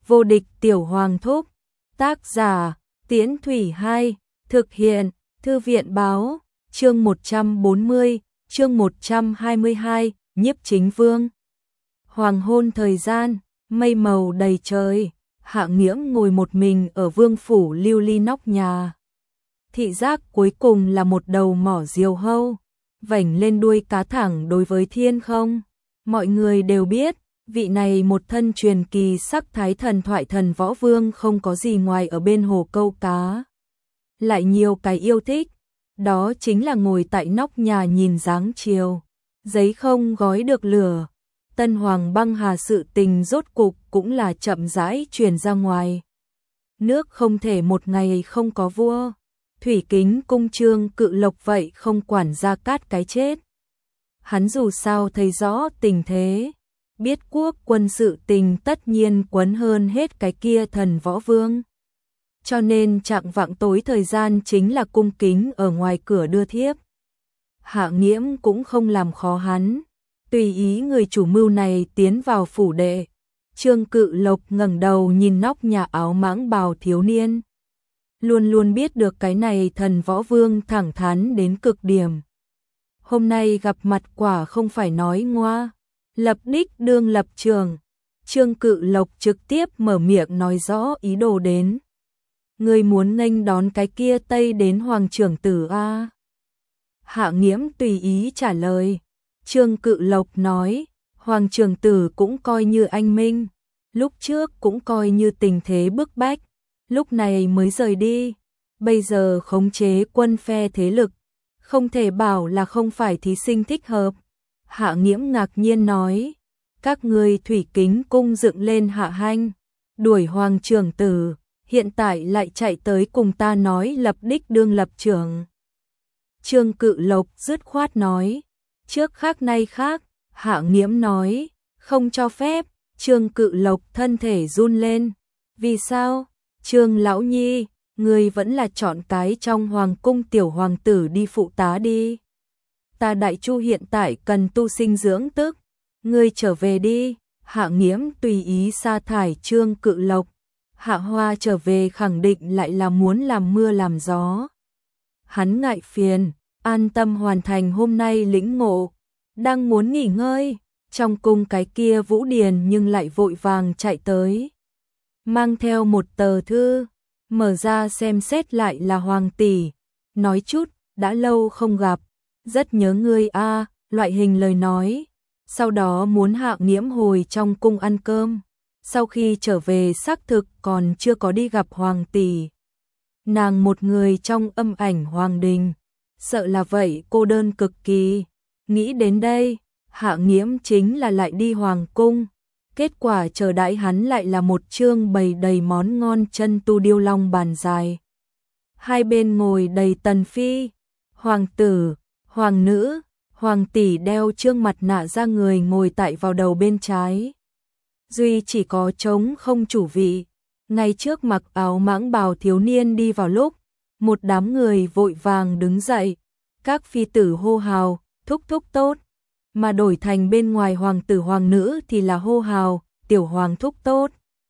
Vô địch tiểu hoàng thúc. Tác giả, Tiễn Thủy 2, thực hiện, Thư viện báo, chương 140, chương 122, Nhiếp Chính Vương. Hoàng hôn thời gian, mây màu đầy trời, Hạ Nghiễm ngồi một mình ở vương phủ lưu ly nóc nhà. Thị giác cuối cùng là một đầu mỏ diều hâu, vảnh lên đuôi cá thẳng đối với thiên không. Mọi người đều biết, vị này một thân truyền kỳ sắc thái thần thoại thần võ vương không có gì ngoài ở bên hồ câu cá. Lại nhiều cái yêu thích, đó chính là ngồi tại nóc nhà nhìn dáng chiều. Giấy không gói được lửa, Tân Hoàng băng hà sự tình rốt cục cũng là chậm rãi truyền ra ngoài. Nước không thể một ngày không có vua, thủy kính cung Trương Cự Lộc vậy không quản Gia Cát cái chết. Hắn dù sao thấy rõ tình thế, biết quốc quân sự tình tất nhiên quấn hơn hết cái kia thần võ vương. Cho nên chạng vạng tối thời gian chính là cung kính ở ngoài cửa đưa thiếp. Hạ Nghiễm cũng không làm khó hắn, tùy ý người chủ mưu này tiến vào phủ đệ. Trương Cự Lộc ngẩng đầu nhìn nóc nhà áo mãng bào thiếu niên. Luôn luôn biết được cái này thần võ vương thẳng thắn đến cực điểm. Hôm nay gặp mặt quả không phải nói ngoa, lập đích đương lập trường. Trương Cự Lộc trực tiếp mở miệng nói rõ ý đồ đến. Người muốn nghênh đón cái kia Tây đến Hoàng trưởng tử a? Hạ Nghiễm tùy ý trả lời. Trương Cự Lộc nói, Hoàng trưởng tử cũng coi như anh minh, lúc trước cũng coi như tình thế bức bách, lúc này mới rời đi, bây giờ khống chế quân phe thế lực, không thể bảo là không phải thí sinh thích hợp. Hạ Nghiễm ngạc nhiên nói, các người thủy kính cung dựng lên Hạ Hanh, đuổi Hoàng trưởng tử, hiện tại lại chạy tới cùng ta nói lập đích đương lập trưởng. Trương Cự Lộc dứt khoát nói, trước khác nay khác. Hạ Nghiễm nói, không cho phép. Trương Cự Lộc thân thể run lên. Vì sao? Trương lão nhi, người vẫn là chọn cái trong hoàng cung tiểu hoàng tử đi phụ tá đi. Ta Đại Chu hiện tại cần tu sinh dưỡng tức, ngươi trở về đi. Hạ Nghiễm tùy ý sa thải Trương Cự Lộc. Hạ Hoa trở về khẳng định lại là muốn làm mưa làm gió. Hắn ngại phiền, an tâm hoàn thành hôm nay lĩnh ngộ, đang muốn nghỉ ngơi, trong cung cái kia Vũ Điền nhưng lại vội vàng chạy tới. Mang theo một tờ thư, mở ra xem xét lại là Hoàng tỷ, nói chút, đã lâu không gặp, rất nhớ ngươi a, loại hình lời nói. Sau đó muốn Hạ Nghiễm hồi trong cung ăn cơm, sau khi trở về xác thực còn chưa có đi gặp Hoàng tỷ. Nàng một người trong âm ảnh hoàng đình, sợ là vậy cô đơn cực kỳ. Nghĩ đến đây, Hạ Nghiễm chính là lại đi hoàng cung, kết quả chờ đãi hắn lại là một chương bày đầy món ngon chân tu điêu long bàn dài. Hai bên ngồi đầy tần phi, hoàng tử, hoàng nữ, hoàng tỷ đeo trương mặt nạ ra người ngồi tại vào đầu bên trái. Duy chỉ có trống không chủ vị, ngay trước mặc áo mãng bào thiếu niên đi vào lúc, một đám người vội vàng đứng dậy, các phi tử hô hào, thúc thúc tốt, mà đổi thành bên ngoài hoàng tử hoàng nữ thì là hô hào, tiểu hoàng thúc tốt.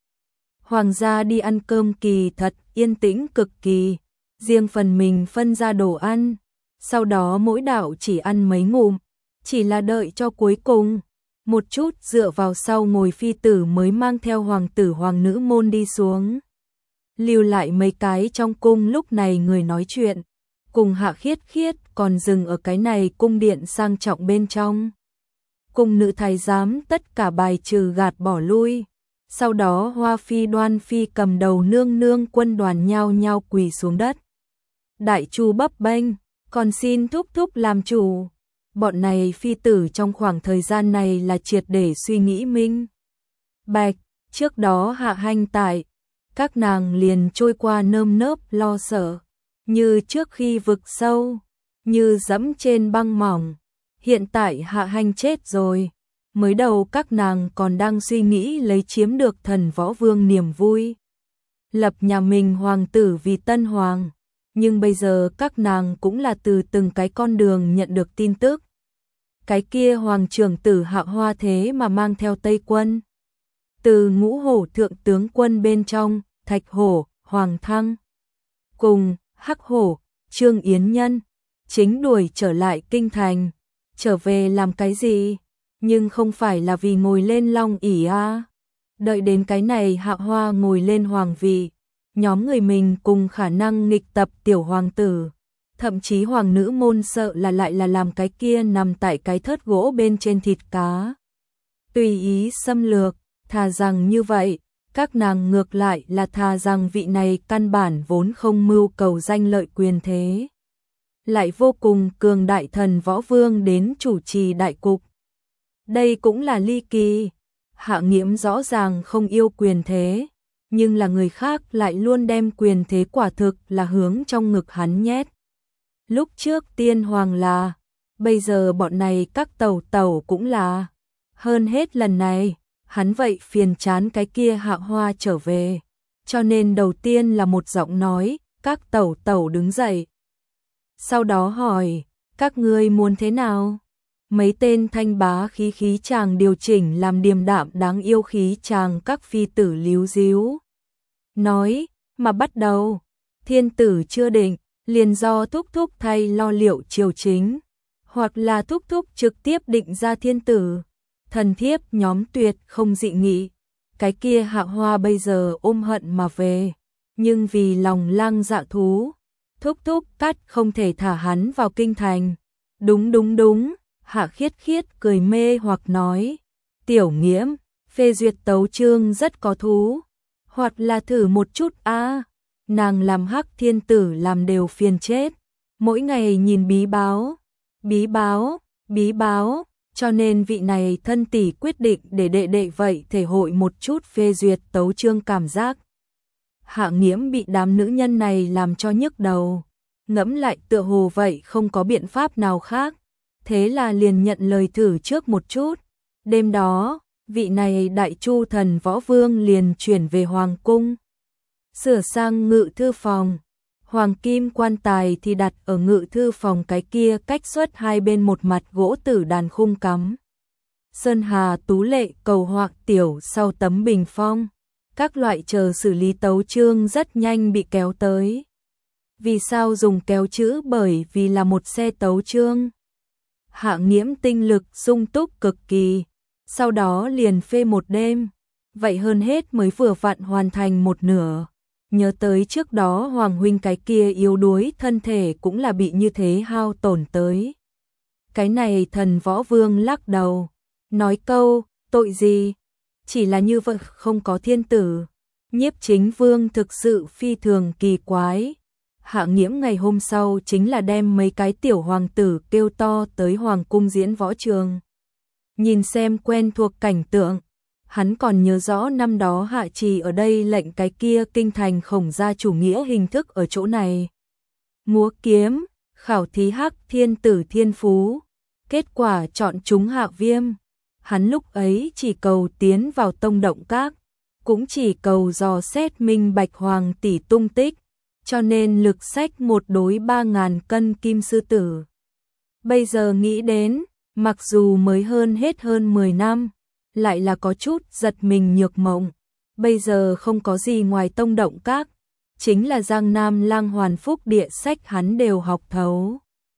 Hoàng gia đi ăn cơm kỳ thật yên tĩnh cực kỳ, riêng phần mình phân ra đồ ăn, sau đó mỗi đạo chỉ ăn mấy ngụm, chỉ là đợi cho cuối cùng, một chút dựa vào sau ngồi phi tử mới mang theo hoàng tử hoàng nữ môn đi xuống. Lưu lại mấy cái trong cung lúc này người nói chuyện, cùng Hạ Khiết Khiết còn dừng ở cái này cung điện sang trọng bên trong. Cung nữ thái giám tất cả bài trừ gạt bỏ lui, sau đó Hoa Phi Đoan Phi cầm đầu nương nương quân đoàn nhao nhao quỳ xuống đất. Đại Chu bấp bênh, còn xin thúc thúc làm chủ. Bọn này phi tử trong khoảng thời gian này là triệt để suy nghĩ minh bạch, trước đó Hạ Hanh tại, các nàng liền trôi qua nơm nớp lo sợ, như trước khi vực sâu, như dẫm trên băng mỏng. Hiện tại Hạ Hanh chết rồi, mới đầu các nàng còn đang suy nghĩ lấy chiếm được thần võ vương niềm vui, lập nhà mình hoàng tử vì tân hoàng, nhưng bây giờ các nàng cũng là từ từng cái con đường nhận được tin tức. Cái kia hoàng trưởng tử Hạ Hoa thế mà mang theo Tây quân. từ Ngũ Hổ thượng tướng quân bên trong, Thạch Hổ, Hoàng Thăng, cùng Hắc Hổ, Trương Yến Nhân, chính đuổi trở lại kinh thành. Trở về làm cái gì? Nhưng không phải là vì ngồi lên long ỷ à. Đợi đến cái này Hạ Hoa ngồi lên hoàng vị, nhóm người mình cùng khả năng nghịch tập tiểu hoàng tử, thậm chí hoàng nữ môn sợ là lại là làm cái kia nằm tại cái thớt gỗ bên trên thịt cá. Tùy ý xâm lược, thà rằng như vậy, các nàng ngược lại là thà rằng vị này căn bản vốn không mưu cầu danh lợi quyền thế. Lại vô cùng cường đại thần võ vương đến chủ trì đại cục. Đây cũng là ly kỳ. Hạ Nghiễm rõ ràng không yêu quyền thế, nhưng là người khác lại luôn đem quyền thế quả thực là hướng trong ngực hắn nhét. Lúc trước tiên hoàng là, bây giờ bọn này các tẩu tẩu cũng là. Hơn hết lần này, hắn vậy phiền chán cái kia Hạ Hoa trở về. Cho nên đầu tiên là một giọng nói, các tẩu tẩu đứng dậy. Sau đó hỏi, các ngươi muốn thế nào? Mấy tên thanh bá khí chàng điều chỉnh làm điềm đạm đáng yêu khí chàng các phi tử líu díu. Nói, mà bắt đầu, thiên tử chưa định, liền do thúc thúc thay lo liệu triều chính, hoặc là thúc thúc trực tiếp định ra thiên tử. Thần thiếp nhóm tuyệt không dị nghị, cái kia Hạ Hoa bây giờ ôm hận mà về, nhưng vì lòng lang dạ thú, thúc thúc cắt không thể thả hắn vào kinh thành. Đúng, Hạ Khiết Khiết cười mê hoặc nói, Tiểu Nghiễm, phê duyệt tấu chương rất có thú, hoặc là thử một chút a. Nàng làm Hắc thiên tử làm đều phiền chết, mỗi ngày nhìn bí báo, cho nên vị này thân tỷ quyết định để đệ đệ vậy thể hội một chút phê duyệt tấu chương cảm giác. Hạ Nghiễm bị đám nữ nhân này làm cho nhức đầu, ngẫm lại tựa hồ vậy không có biện pháp nào khác, thế là liền nhận lời thử trước một chút. Đêm đó, vị này đại chu thần võ vương liền chuyển về hoàng cung, sửa sang ngự thư phòng. Hoàng kim quan tài thì đặt ở ngự thư phòng cái kia cách xuất hai bên một mặt gỗ tử đàn khung cắm. Sơn hà tú lệ cầu hoặc tiểu sau tấm bình phong, các loại chờ xử lý tấu chương rất nhanh bị kéo tới. Vì sao dùng kéo chữ? Bởi vì là một xe tấu chương. Hạ Nghiễm tinh lực sung túc cực kỳ, sau đó liền phê một đêm, vậy hơn hết mới vừa vặn hoàn thành một nửa. Nhớ tới trước đó Hoàng huynh cái kia yếu đuối thân thể cũng là bị như thế hao tổn tới. Cái này thần võ vương lắc đầu, nói câu, tội gì, chỉ là như vậy không có thiên tử. Nhiếp Chính Vương thực sự phi thường kỳ quái. Hạ Nghiễm ngày hôm sau chính là đem mấy cái tiểu hoàng tử kêu to tới hoàng cung diễn võ trường. Nhìn xem quen thuộc cảnh tượng, hắn còn nhớ rõ năm đó Hạ Trì ở đây lệnh cái kia kinh thành khổng gia chủ nghĩa hình thức ở chỗ này. Múa kiếm, khảo thí Hắc thiên tử thiên phú, kết quả chọn chúng Hạ Viêm. Hắn lúc ấy chỉ cầu tiến vào tông động các, cũng chỉ cầu dò xét minh bạch hoàng tỷ tung tích, cho nên lực sách một đối 3.000 cân kim sư tử. Bây giờ nghĩ đến, mặc dù mới hơn 10 năm, lại là có chút giật mình nhược mộng. Bây giờ không có gì ngoài tông động các, chính là Giang Nam Lang Hoàn Phúc địa sách hắn đều học thấu.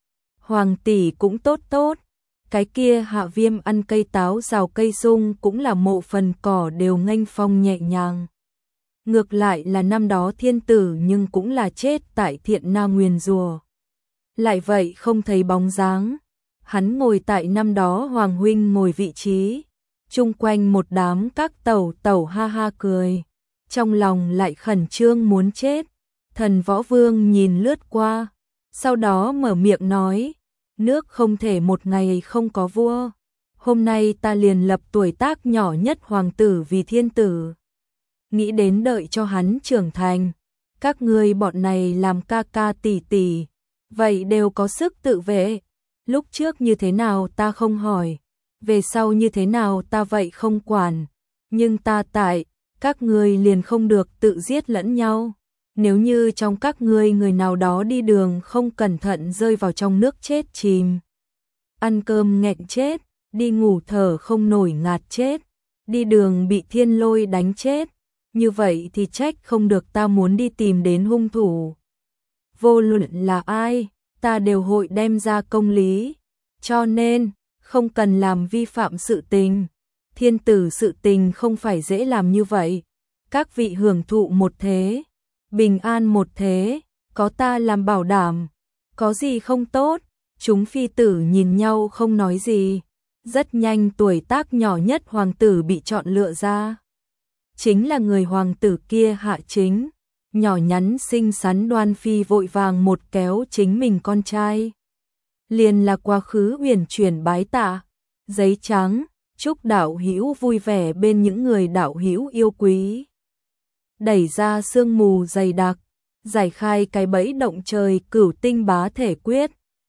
Hoàng tỷ cũng tốt, cái kia Hạ Viêm ăn cây táo rào cây sung cũng là mộ phần cỏ đều nghênh phong nhẹ nhàng. Ngược lại là năm đó thiên tử nhưng cũng là chết tại Thiện Nam nguyền rùa. Lại vậy không thấy bóng dáng, hắn ngồi tại năm đó Hoàng huynh ngồi vị trí, chung quanh một đám các tẩu tẩu ha ha cười, trong lòng lại khẩn trương muốn chết. Thần võ vương nhìn lướt qua, sau đó mở miệng nói, nước không thể một ngày không có vua, hôm nay ta liền lập tuổi tác nhỏ nhất hoàng tử vì thiên tử. Nghĩ đến đợi cho hắn trưởng thành, các ngươi bọn này làm ca ca tỷ tỷ, vậy đều có sức tự vệ. Lúc trước như thế nào ta không hỏi, về sau như thế nào ta vậy không quản, nhưng ta tại, các ngươi liền không được tự giết lẫn nhau. Nếu như trong các ngươi người nào đó đi đường không cẩn thận rơi vào trong nước chết chìm, ăn cơm nghẹn chết, đi ngủ thở không nổi ngạt chết, đi đường bị thiên lôi đánh chết, như vậy thì trách không được ta muốn đi tìm đến hung thủ. Vô luận là ai, ta đều hội đem ra công lý, cho nên, không cần làm vi phạm sự tình. Thiên tử sự tình không phải dễ làm như vậy. Các vị hưởng thụ một thế, bình an một thế, có ta làm bảo đảm, có gì không tốt. Chúng phi tử nhìn nhau không nói gì. Rất nhanh tuổi tác nhỏ nhất hoàng tử bị chọn lựa ra. Chính là người hoàng tử kia Hạ Chính. Nhỏ nhắn xinh xắn Đoan Phi vội vàng một kéo chính mình con trai. Liền là quá khứ uyển chuyển bái tạ. Giấy trắng, chúc đạo hữu vui vẻ bên những người đạo hữu yêu quý. Đẩy ra sương mù dày đặc, giải khai cái bẫy động trời Cửu Tinh Bá Thể Quyết.